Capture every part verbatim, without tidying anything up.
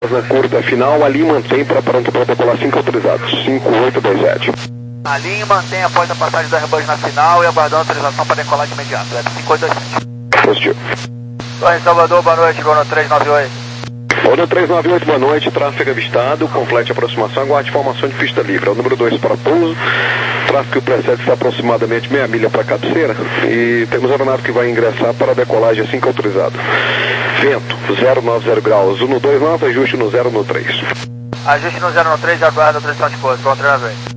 Na curta final, ali mantém para pronto para decolar cinco autorizados, cinco oito dois sete. Ali mantém após a passagem do Airbus na final e aguardando autorização para decolar de imediato, cinco oito dois sete. Positivo. Torre Salvador, boa noite, Gono três nove oito. Gono três nove oito, boa noite, tráfego avistado, complete aproximação, aguarde formação de pista livre. É o número dois para pouso, tráfego precede está aproximadamente meia milha para a cabeceira e temos a aeronave que vai ingressar para a decolagem cinco autorizado. Vento, zero nove zero graus, um no dois nove, ajuste no zero no três. Ajuste no zero no três e aguarda a autorização de pouso, Gono três nove oito.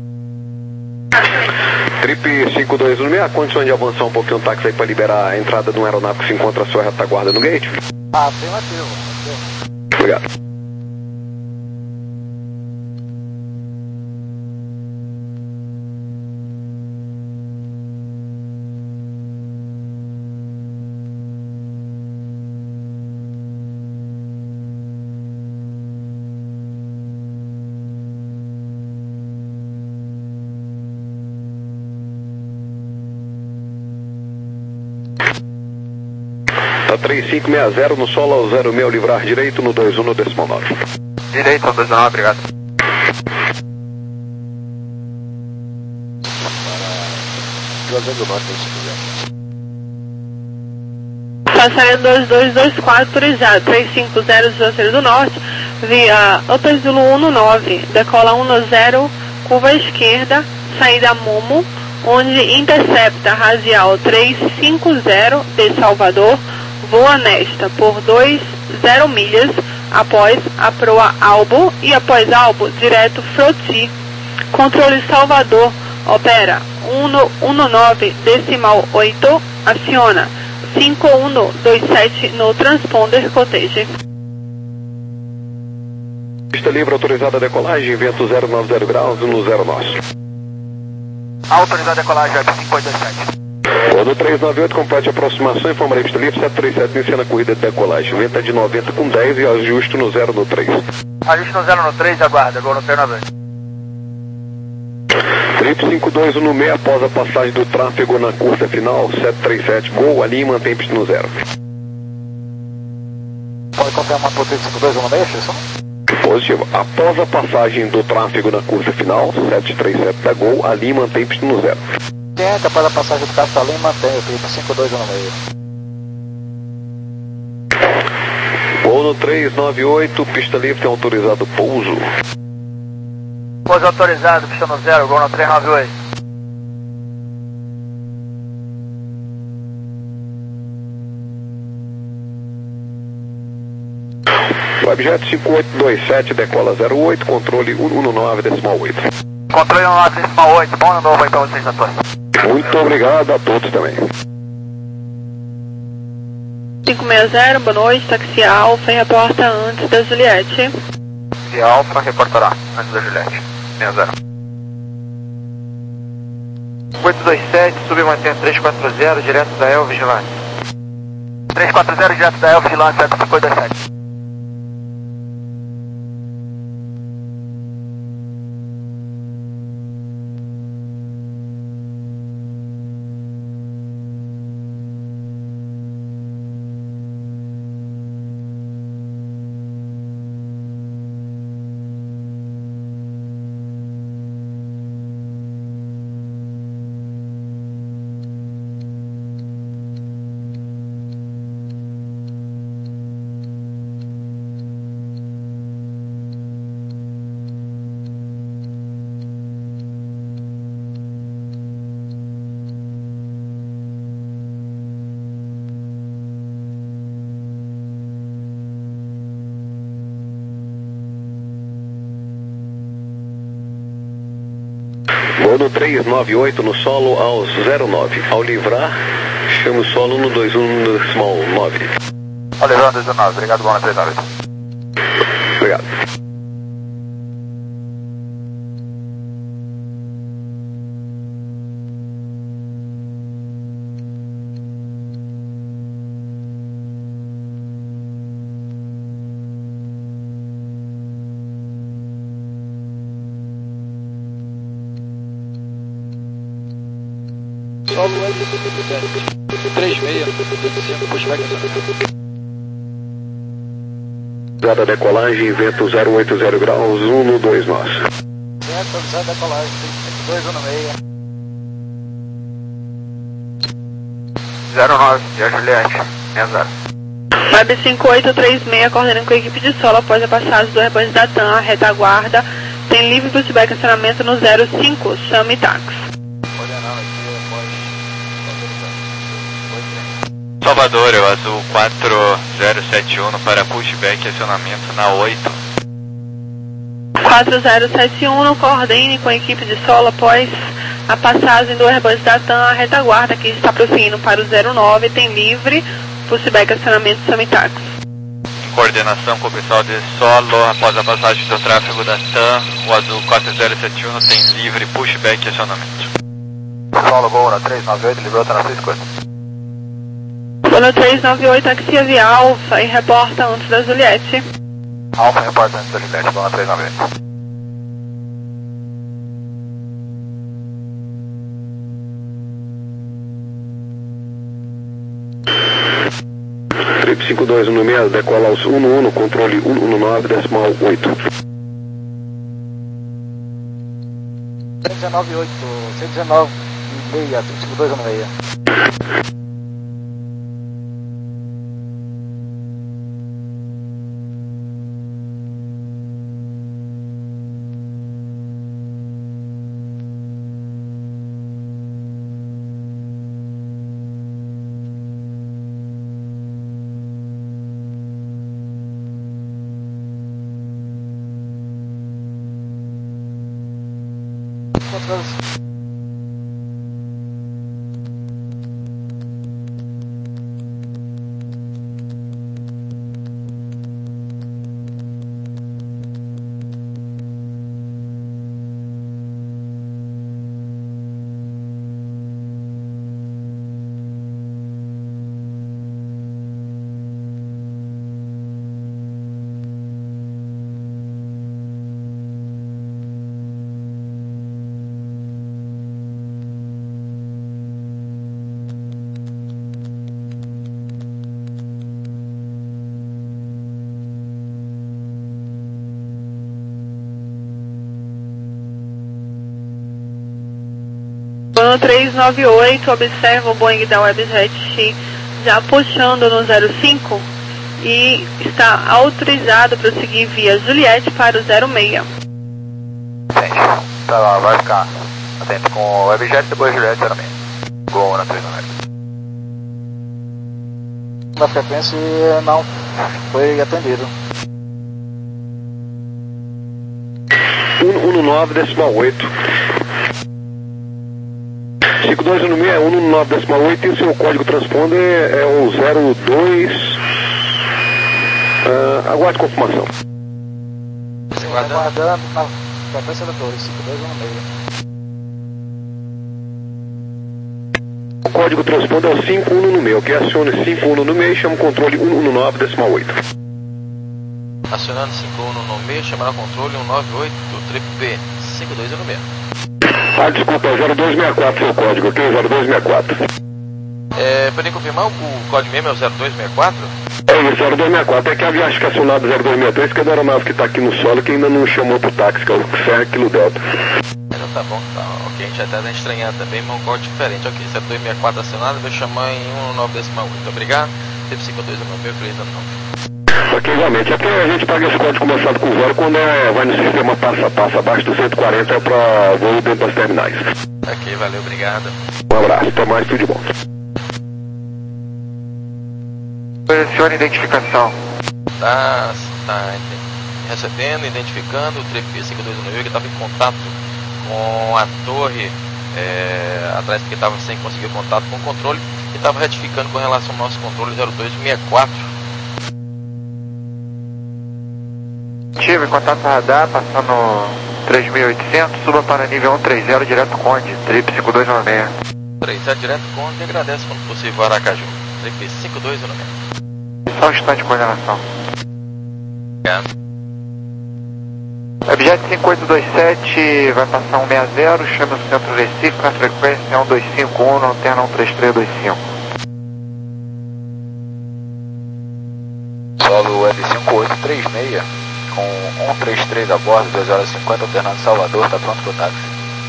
Trip cinco dois um seis, a condição de avançar um pouquinho o táxi aí para liberar a entrada de uma aeronave que se encontra a sua retaguarda no gate? Afirmativo. Obrigado. Tá três cinco seis zero no solo ao zero seis, livrar direito no dois um no decimal nove. Direito no dois nove, obrigado. Passaria dois dois dois quatro, autorizado, três cinco zero zero do norte, via Hotel Zulu um no nove, decola um no zero, curva à esquerda, saída Momo, onde intercepta radial trezentos e cinquenta de Salvador, voa nesta por dois zero milhas, após a proa Albo e após Albo, direto Froti. Controle Salvador, opera um no um no nove, decimal oito, aciona cinco um dois sete no transponder cottage. Pista livre autorizada a decolagem, vento zero nove zero graus no zero nosso. Autorizada a decolagem, cinco oito dois sete. Gono três nove oito, complete a aproximação, informarei pista livre, sete três sete, inicia a corrida de decolagem. Vento é de noventa com dez e ajuste no zero no três. Ajuste no zero no três e aguarda, Gono três nove oito. Trip cinco dois um seis, após a passagem do tráfego na curta final, sete três sete, Gol, ali mantém pista no zero. Pode confirmar por trip cinco dois um seis, isso? Positivo. Após a passagem do tráfego na curta final, sete três sete da Gol, ali mantém pista no zero. Tenta, após a passagem do Castalim, mantém o trip cinco dois um seis. Gol no três nove oito, pista livre, tem autorizado pouso. Pouso autorizado, pista no zero, Gol no três nove oito. Webjet cinco oito dois sete, decola zero oito, controle um um nove decimal oito. Controle um nove decimal oito, bom ano novo aí pra vocês na torre. Muito obrigado a todos também. cinco seis zero, boa noite, táxi Alfa, reporta antes da Juliette. E Alfa reportará antes da Juliette, seis zero. oito dois sete, sub mantém três quatro zero, direto da El Vigilante. três quatro zero, direto da El Vigilante, cinco oito dois sete. Gono três nove oito no solo ao zero nove. Ao livrar, chama o solo no dois um no decimal nove. Ao livrar dois um nove, obrigado, Gono três nove oito. Obrigado. Solo três seis, vinte e cinco, pushback. Da decolagem, vento zero oito zero graus, um no dois nós. Vento, avisando a decolagem, cinco dois um no meio. zero nove, é Juliette, é zero. Web cinco oito três seis, coordenando com a equipe de solo após a passagem do Airbus da TAM, a retaguarda. Tem livre para o estacionamento no zero cinco, chame táxi. Coordenando aqui após... Salvador, o azul quatro zero sete um para pushback e acionamento na oito. quatro zero sete um, coordene com a equipe de solo após a passagem do Airbus da TAM, a retaguarda que está prosseguindo para o zero nove, tem livre, pushback acionamento Samitax. Coordenação com o pessoal de solo após a passagem do tráfego da TAM, o azul quatro zero sete um tem livre, pushback e acionamento. Solo Gol na três nove oito, liberou, tá na seis coisas. Gol três nove oito, taxia via Alfa e reporta antes da Juliette. Alfa reporta antes da Juliette, Gol na três nove oito. Trip cinco dois um seis, decola aos um no um, controle um um nove, decimal oito. cento e dezenove oito, cento e dezenove seis, trip cinco dois um seis. Plano três nove oito, observa o Boeing da Webjet já puxando no zero cinco e está autorizado para seguir via Juliette para o zero seis. Entende. Tá lá, vai ficar atento com o Webjet, depois Juliette zero seis. Gol na três nove oito. Na frequência não foi atendido. um um nove, decimal oito. cinco dois um seis é um um nove, decimal oito e o seu código transponder é o zero dois. Uh, aguarde confirmação. Aguardando na frequência da torre, cinco dois um seis. O código transponder é o cinco um no meio, que acione cinco um no meio e chama o controle um um nove, decimal oito. Acionando cinco um no meio, chamando o controle um nove oito, trip P, cinco dois um seis. Ah, desculpa, é zero dois seis quatro seu código, ok? zero dois seis quatro. É, poderia confirmar, o código mesmo é o zero dois seis quatro? É isso, zero dois seis quatro. É que a viagem que é acionada zero dois seis três, que é da aeronave que está aqui no solo, que ainda não chamou pro táxi, que é o Serra Kilo Delta. Então tá bom, tá, ok, a gente até tá estranhando também, mas um código diferente, ok, zero dois seis quatro acionado, vou chamar em um nove decimal oito, obrigado, teve cinco dois um seis, feliz ano novo. Ok, igualmente. Aqui a gente paga esse código começado com zero quando é, vai no sistema passo a passo, abaixo do cento e quarenta é para voo dentro das terminais. Ok, valeu, obrigado. Um abraço, até mais, tudo de bom. Posicione identificação. Tá, tá recebendo, identificando o trip cinco dois um seis que estava em contato com a torre, é, atrás porque estava sem conseguir contato com o controle e estava retificando com relação ao nosso controle zero dois seis quatro. Tive contato radar, passando três mil e oitocentos, suba para nível cento e trinta, direto Conde, trip cinco dois um seis. três zero direto Conde, agradece quando possível Aracaju, trip cinco dois um seis. Só um instante de coordenação. É. Objeto cinco oito dois sete, vai passar um seis zero, chama o centro Recife, na frequência um dois cinco um, na alterna um três três dois cinco. Solo Web cinco oito três seis, com um três três a bordo, duas horas e cinquenta, alternando Salvador, está pronto para o táxi.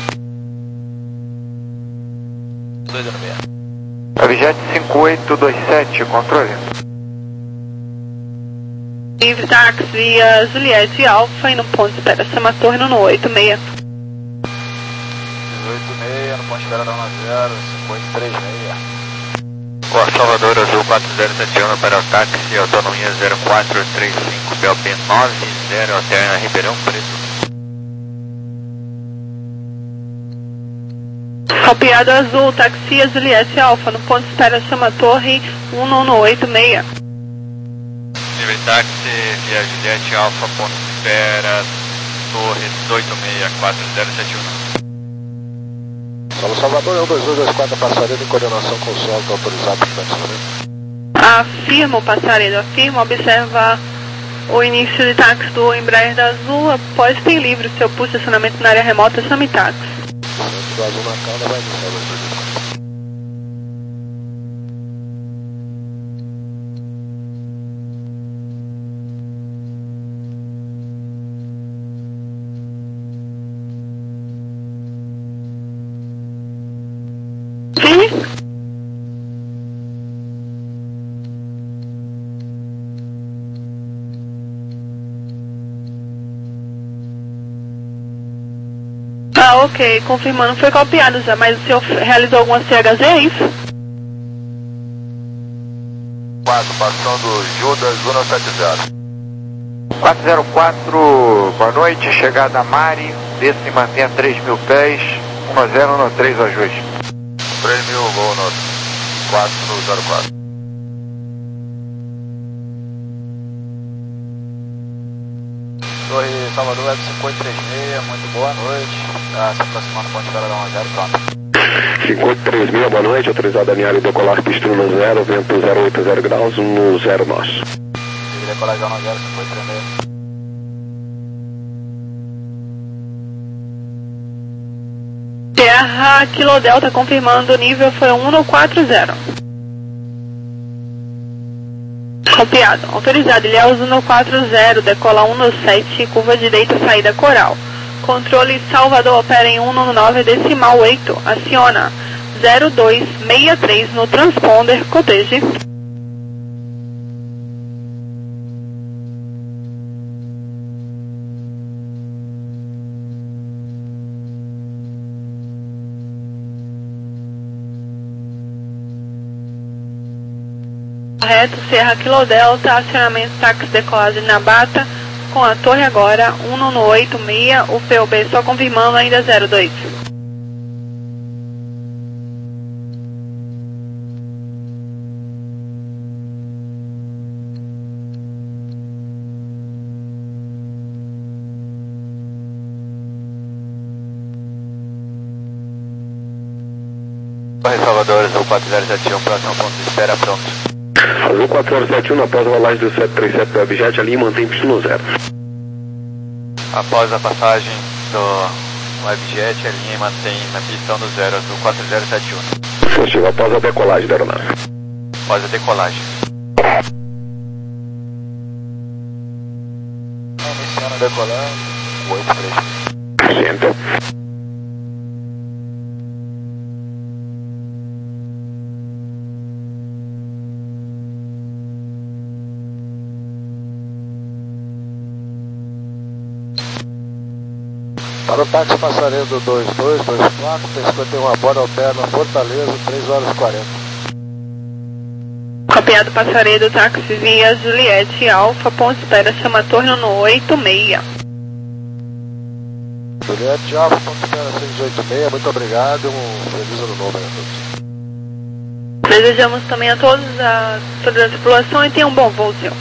dois zero seis. Avjet cinco oito dois sete, controle. Livre táxi via Juliette Alfa e no ponto de espera Sama Torre no oito seis. oito seis, no ponto de espera da um zero, cinco oito três seis. Ó, Salvador Azul quatro zero sete um para o táxi, autonomia zero quatro três cinco, B O P nove zero, alterna Ribeirão Preto. Copiado azul, táxi Juliette Alfa, no ponto de espera Sama Torre um no oito seis. Livre táxi via Juliette Alfa, ponto de espera, Torre oito seis quatro zero sete um. Solo Salvador é um dois dois dois quatro, passaredo em coordenação com o solo, está autorizado para o estacionamento. Afirma o passaredo, afirma, observa o início de táxi do Embraer da Azul, após tem livre o seu pulso de estacionamento na área remota Samitax. Centro do Azul na calda vai iniciar o dois dois dois quatro. Sim? Ah, ok, confirmando, foi copiado já, mas o senhor realizou alguma C H Z, é isso? quatro, passando Judas um sete zero. quatro zero quatro, boa noite, chegada a Mari, desça e mantenha três mil pés, um zero no três ajuste. três mil, voo no quatro zero quatro. Torre Salvador Web cinco oito três seis, muito boa noite. Está se aproximando do ponto de espera da um zero, pronto. cinco oito três seis, boa noite, autorizado a alinhar e decolar pista no zero, vento zero oito zero graus, no zero nosso. Ligue decolagem um zero, cinco oito três seis. Terra Kilo Delta confirmando o nível foi um no quatro zero. Copiado. Autorizado. Ilhéus um no quatro zero, decola um no sete, curva direita, saída coral. Controle Salvador opera em um no nove, decimal oito. Aciona zero dois seis três no transponder, coteje. Correto, Serra Kilo Delta, acionamento táxi decolagem na Bata, com a torre agora, um no oito seis, o P O B só confirmando ainda zero dois. Torre Salvador Azul quatro zero sete um, próximo ponto de espera, pronto. Azul quatro zero sete um, após a rolagem do sete três sete do Webjet, ali mantém pista no zero. Após a passagem do Webjet, a linha mantém na pista no zero, Azul quatro zero sete um. Positivo, após a decolagem da aeronave. Após a decolagem. Iniciando a decolagem, oito três. Senta. Para o táxi passaredo dois dois dois quatro, tem cinquenta e um a bordo, opera na Fortaleza, três horas e quarenta. Copiado passaredo táxi via Juliette Alfa, ponto de espera Sama Torre no oito seis. Juliette Alfa, ponto de espera seis oito seis, muito obrigado e um feliz ano novo aí a todos. Desejamos também a todos a toda a tripulação e tenham um bom voo, senhor.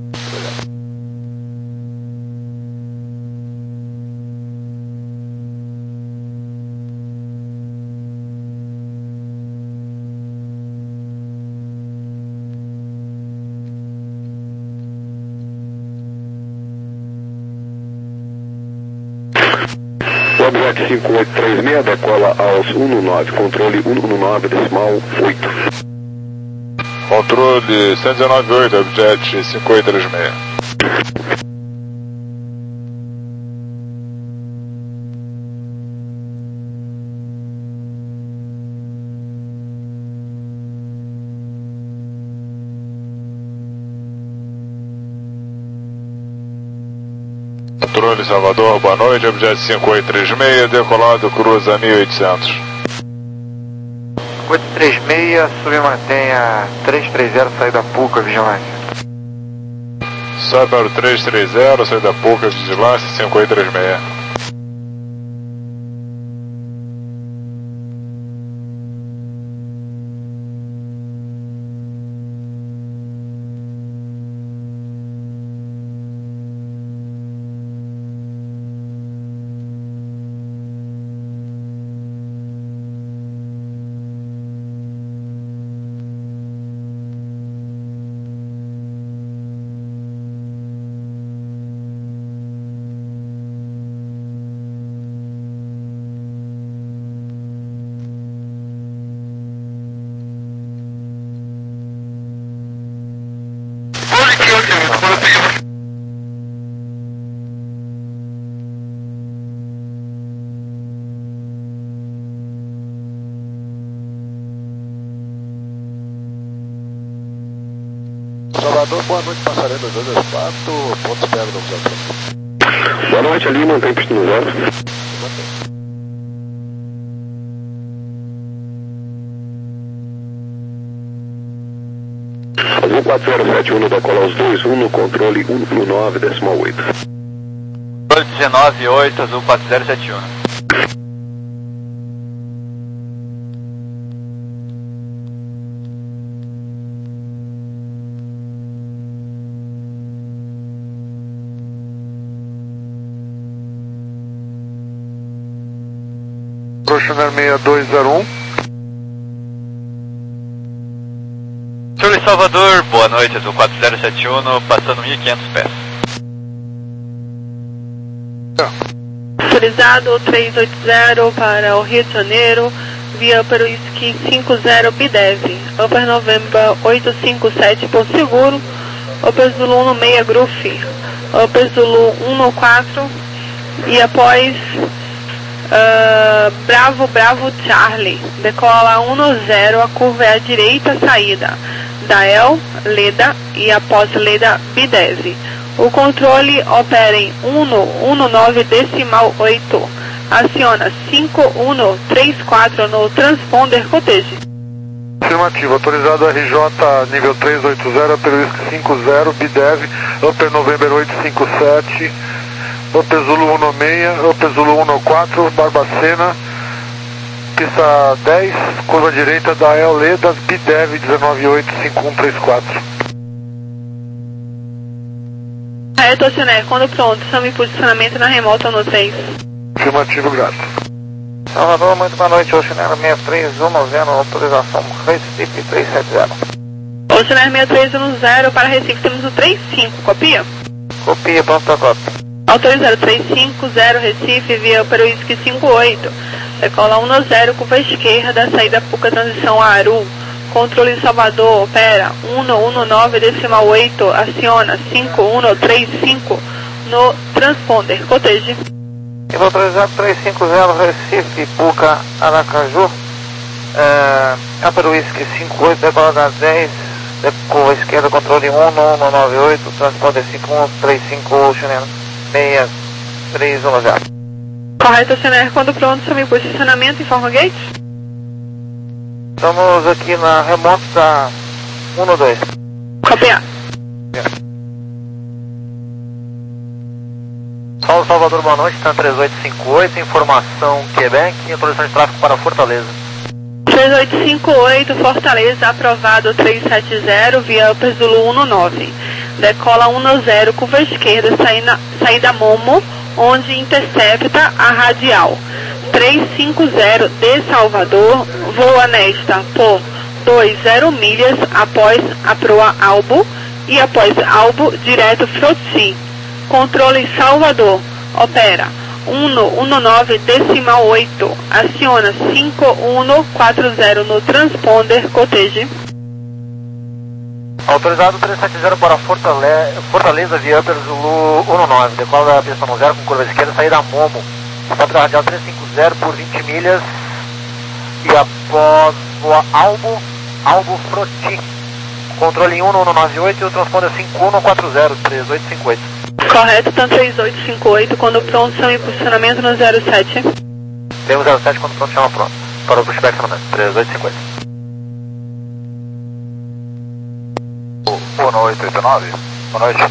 Webjet cinco oito três seis, decola aos um no nove, controle um no nove, decimal oito. Controle cento e dezenove ponto oito, Webjet cinco oito três seis. Controle Salvador, boa noite, objeto cinco oito três seis, decolado, cruza mil e oitocentos. cinco oito três seis, submantenha três três zero, saída Puca, vigilância. Sai para o três três zero, saída Puca, vigilância, cinco oito três seis. Salvador, boa noite, passarela dois dois quatro, ponto espera do observatório. Boa noite, ali, mantém pista no zero. Azul quatro zero sete um, decola os dois, um no controle um no nove, decimal oito. Controle dezenove oito, Azul quatro zero sete um. Proxonar seis dois zero um. Controle Salvador, boa noite, Azul quatro zero sete um, passando mil e quinhentos pés. Autorizado três oito zero para o Rio de Janeiro, via Upper Whisky cinco zero B D E V, Upper November oito cinco sete por seguro, Upper Zulu um seis Groove, Upper Zulu um quatro e após uh, Bravo Bravo Charlie, decola um zero, a curva é à direita, saída da El, Leda e após Leda B D E V. O controle opera em um um nove decimal oito. Aciona cinco um três quatro no transponder coteje. Afirmativo, autorizado R J nível três oito zero, Upper Whisky cinco zero, B D E V, Upper November oito cinco sete, Upper Zulu um seis, Upper Zulu um quatro, Barbacena, pista dez, curva direita da El Ledas, B D E V dezenove oito cinco um três quatro. É, Tocioné, quando pronto, chame posicionamento na remota no três. Afirmativo, grato. Salvador, muito boa noite, Oceanera seis três um zero, autorização Recife três sete zero. Oceanera seis três um zero para Recife, temos o três cinco, copia? Copia, pronto da cópia. Autorizado três cinco zero Recife, via Upper Whisky cinco oito. Decola um zero, curva esquerda, saída Puca, transição a Aru. Controle Salvador, opera um um nove decimal oito, aciona cinco um três cinco no transponder, coteje. Autorizado três cinco zero Recife, Puca, Aracaju, é, Upper Whisky cinco oito, decola da dez, curva esquerda, controle um um nove oito, transponder cinco um três cinco, chinelo seis três um zero. Correto, C N R, quando pronto, chame posicionamento, informa gate. Estamos aqui na remota um dois. Copiar. Saulo Salvador, boa noite, TAM três oito cinco oito, informação Quebec, autorização de tráfego para Fortaleza. três oito cinco oito, Fortaleza, aprovado três sete zero, via Upper Zulu um nove. Decola um zero, curva esquerda, saída, saída Momo, onde intercepta a radial. três cinco zero de Salvador, voa nesta por dois zero milhas após a proa Albo e após Albo direto Froti. Controle Salvador, opera um um nove decimal oito, aciona cinco um quatro zero no transponder, coteje. Autorizado três sete zero para Fortaleza, Fortaleza via Upper Zulu um nove, decola da pista no zero com curva esquerda, saída Momo. Quatro radial três cinco zero por vinte milhas e após voa Albo, Albo Froti. Controle um um nove oito e o transponder cinco um quatro zero, três oito cinco oito. Correto, TAM três oito cinco oito, quando pronto, chame por posicionamento no zero sete. Temos zero sete, quando pronto, chama pronto. Para o pushback no três oito cinco oito. Boa noite, oito nove. Boa noite.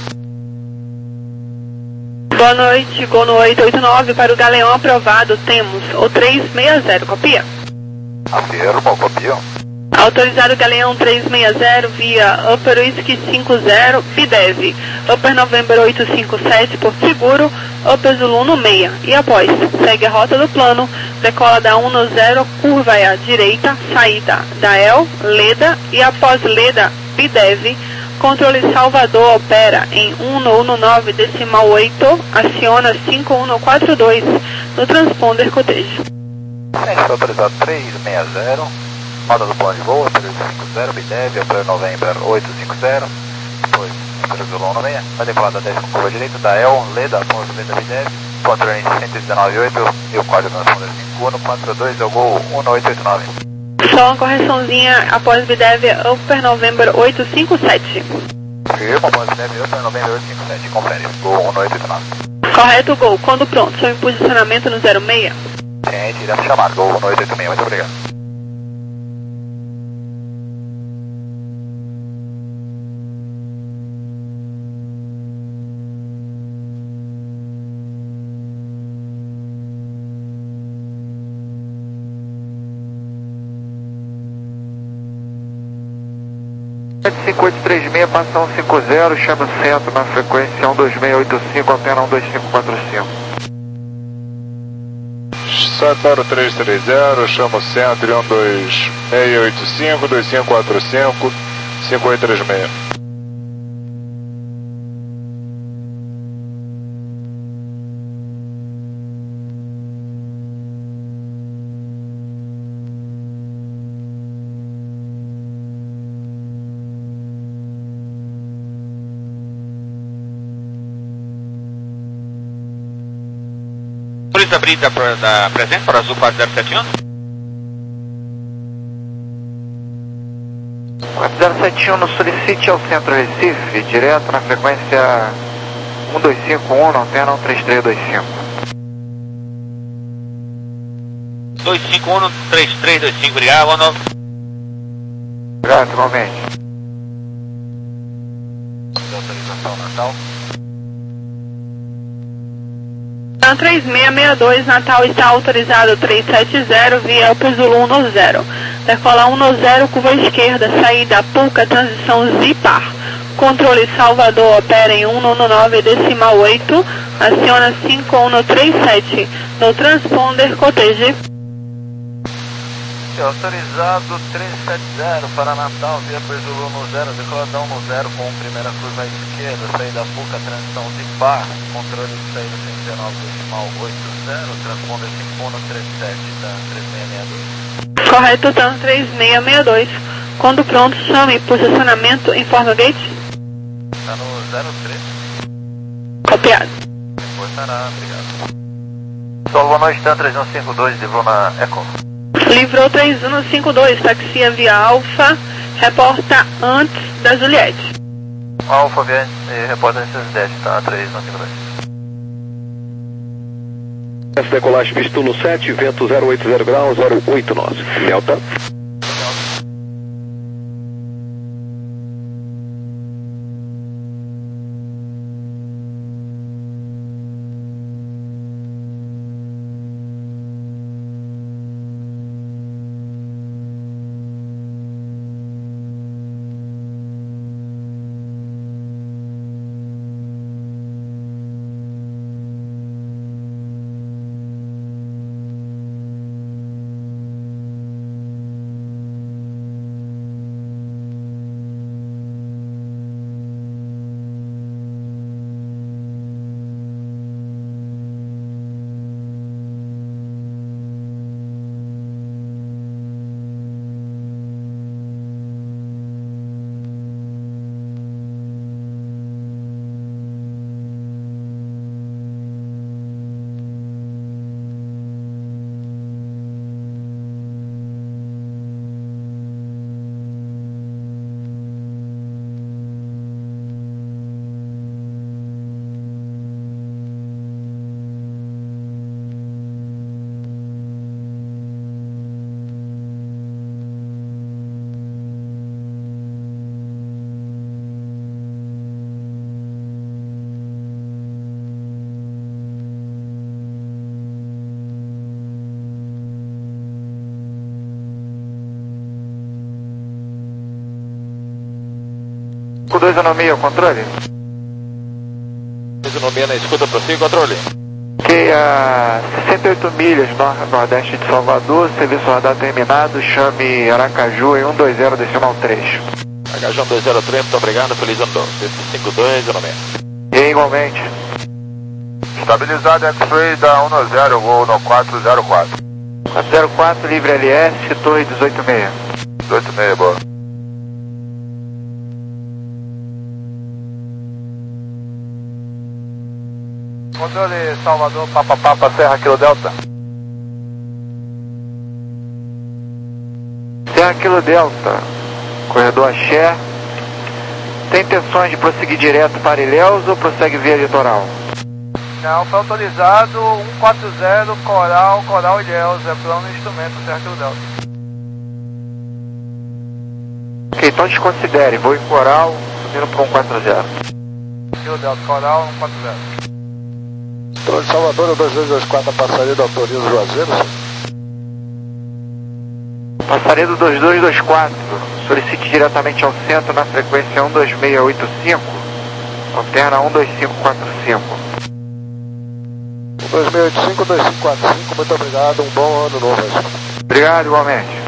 Boa noite, Gol no oito oito nove, para o Galeão aprovado, temos o três seis zero, copia? Afirmo, copia. Autorizado Galeão três seis zero via Upper Whisky cinco zero, B D E V, Upper November oito cinco sete por seguro, Upper Zulu no seis. E após, segue a rota do plano, decola da um no zero, curva à direita, saída da El, Leda e após Leda, B D E V, controle Salvador opera em um no um nove decimal oito, aciona cinco um quatro dois no transponder Cottage. Gente, autorizado três seis zero. Rota do plano de voo, Upper cinco zero, B D E V, Upper November oito cinco zero, depois Upper Zulu no seis, vai decolar da dez com curva direita, da El, Leda, após Leda B D E V, controle cento e dezenove oito e o código transponder cinco um quatro dois é o Gol um oito oito nove. Só uma correçãozinha após B D E V, Upper November oito cinco sete. Firma, após B D E V, Upper November oito cinco sete, confere, Gol um oito oito nove. Correto, Gol, quando pronto, seu posicionamento no zero seis. Gente, iremos chamar, Gol um oito oito seis, muito obrigado. cinco oito três seis, passa um cinco zero, chama o centro na frequência um dois seis oito cinco, antena um dois cinco quatro cinco. Sai para o três três zero, chama o centro um dois seis oito cinco, dois cinco quatro cinco, cinco oito três seis. Polícia Brita da presente para Azul quatro zero sete um. quatro zero sete um, no solicite ao centro Recife, direto na frequência um dois cinco um, na antena um três três dois cinco. dois cinco um, três três dois cinco, obrigado, boa noite. Obrigado, igualmente. Autorização Natal. TAM três seis seis dois, Natal está autorizado três sete zero via Upper Zulu um no zero. Decola um no zero, curva esquerda, saída Pulca, transição Zipar. Controle Salvador opera em um no nove decimal oito, aciona cinco um no trinta e sete no transponder Cottage. Autorizado três sete zero para Natal, via Zulu no zero, decoladão no zero com primeira curva à esquerda, saída Puca, transição Zipar, controle de saída cento e dezenove decimal oito zero, transponder cinco um no trinta e sete da três seis seis dois. Correto, TAM três seis seis dois. Quando pronto, chame posicionamento em Forno Gate. Está no zero três. Copiado. Depois estará, obrigado. Solo, boa noite, TAM três um cinco dois, de Bruna Eco. Livrou três um cinco dois, taxia via Alfa, reporta antes da Juliette. Alfa, via e reporta antes da Juliette, tá? três um cinco dois. Essa decolagem visto no sete, vento zero oito zero graus, zero oito nove. Delta. dois um meio, controle. dois um meio na escuta, prossiga, controle. Ok, a sessenta e oito milhas, nor nordeste de Salvador, serviço radar terminado, chame Aracaju em um dois zero decimal três. Aracaju um dois zero três, muito obrigado, feliz ano novo. cinco dois um meio. E igualmente. Estabilizado X-Ray da um zero, voo no quatro zero quatro. quatro zero quatro, livre L S, torre dezoito seis. dezoito seis, boa. Controle Salvador, Papa Papa, Serra Kilo Delta. Serra Kilo Delta, corredor Axé. Tem intenções de prosseguir direto para Ilhéus ou prossegue via litoral? Não, foi autorizado um quatro zero, Coral, Coral Ilhéus, é plano de instrumento, Serra Kilo Delta. Ok, então desconsidere, vou em Coral, subindo para um quatro zero. Kilo Delta, Coral, um quatro zero. Controle Salvador, o dois dois dois quatro, a passaria da autoriza o Juazeiro. Passaria do dois dois dois quatro, solicite diretamente ao centro na frequência um dois seis oito cinco, alterna um dois cinco quatro cinco. dois seis oito cinco, dois cinco quatro cinco, muito obrigado, um bom ano novo. Obrigado, igualmente.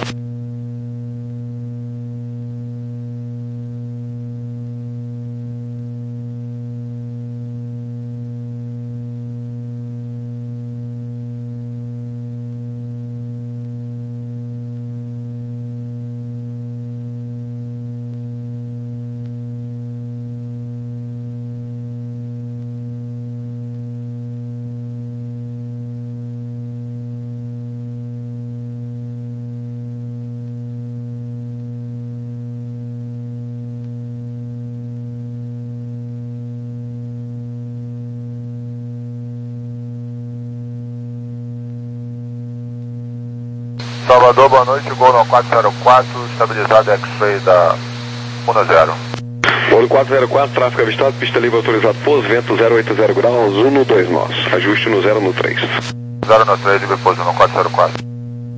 Salvador, boa noite, gol no quatro zero quatro, estabilizado X-Ray da um zero. Gol quatro zero quatro, tráfego avistado, pista livre autorizado, pouso, vento zero oito zero graus, um no dois nós, ajuste no zero no três. zero no três, livre pouso no quatro zero quatro.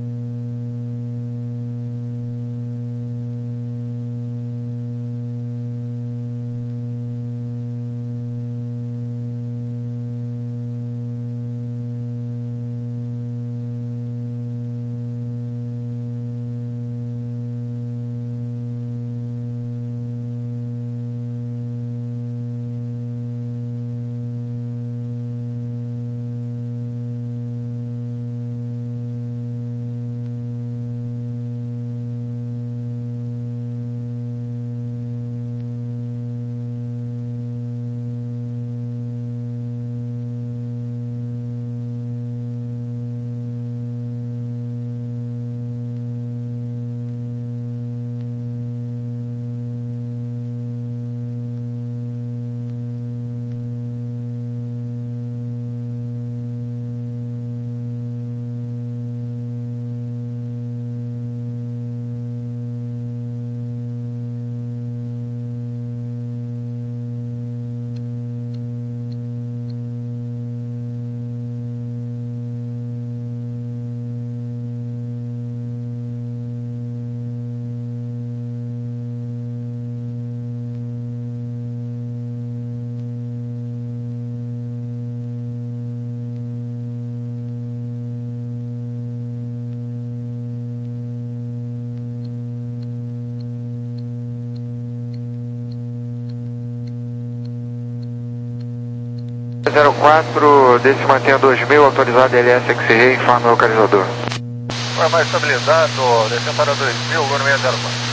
zero quatro, desse mantém dois mil, autorizado L S X-Ray, informa o localizador. Foi mais estabilizado, descendo para dois mil, gol no seis zero quatro.